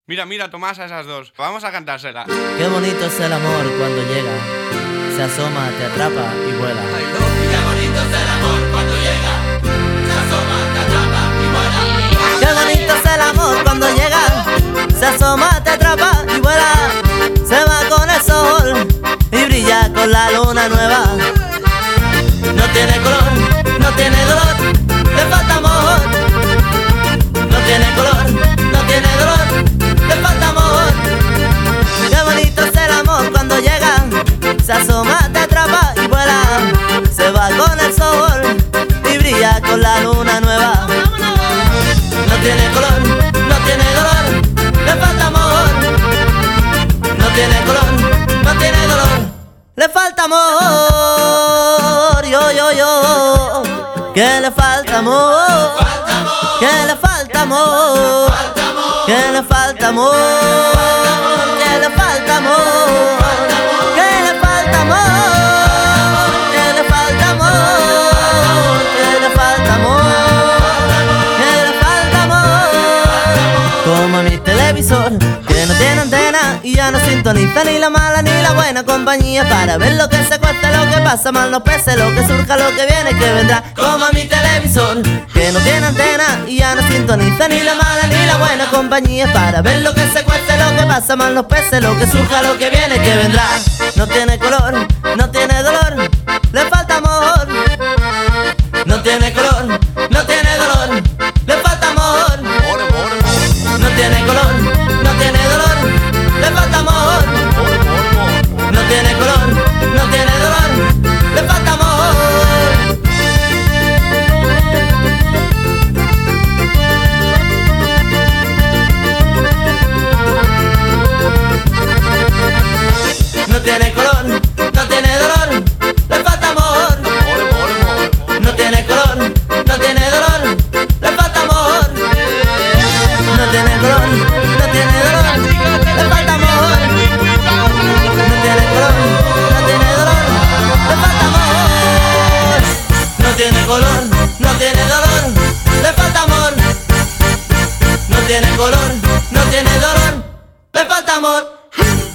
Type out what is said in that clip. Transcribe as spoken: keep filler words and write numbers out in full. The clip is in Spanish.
Mira, mira, Tomás, a esas dos. Vamos a cantársela. Qué bonito es el amor cuando llega, se asoma, te atrapa y vuela. Qué bonito es el amor cuando llega, se asoma, te atrapa y vuela. Qué bonito es el amor cuando llega, se asoma, te atrapa y vuela. Se va con el sol y brilla con la luna nueva. No tiene color, no tiene dolor, le falta amor. No tiene color, no tiene dolor, le falta amor. Qué bonito es el amor cuando llega, se asoma, te atrapa y vuela. Se va con el sol y brilla con la luna nueva. No tiene color, no tiene dolor, le falta amor. No tiene color, no tiene dolor, le falta amor. Yo, yo, yo, que le falta amor, que le falta amor, que le falta amor, que le falta amor, que le falta amor, que le falta amor, que le falta amor, que le falta amor. Como mi televisor que no tiene antena y ya no sintoniza ni la mala ni la buena compañía para ver lo que se cuesta, lo que pasa mal, los peces, lo que surja, lo que viene, que vendrá. Como a mi televisor que no tiene antena y ya no sintoniza ni la mala ni la buena compañía para ver lo que se cuesta, lo que pasa mal, los peces, lo que surja, lo que viene, que vendrá. No tiene color, no tiene dolor, le falta amor. No tiene color, no tiene dolor, le falta amor. No tiene color, no tiene dolor, le falta amor. No tiene color, no tiene dolor, le falta amor. No tiene color, no tiene dolor, le falta amor. No tiene color, no tiene dolor, le falta amor. No tiene color, no tiene dolor, le falta amor. No tiene color, no tiene dolor, le falta amor. No tiene color, no tiene dolor, le falta amor. No tiene color, no tiene dolor, le falta amor.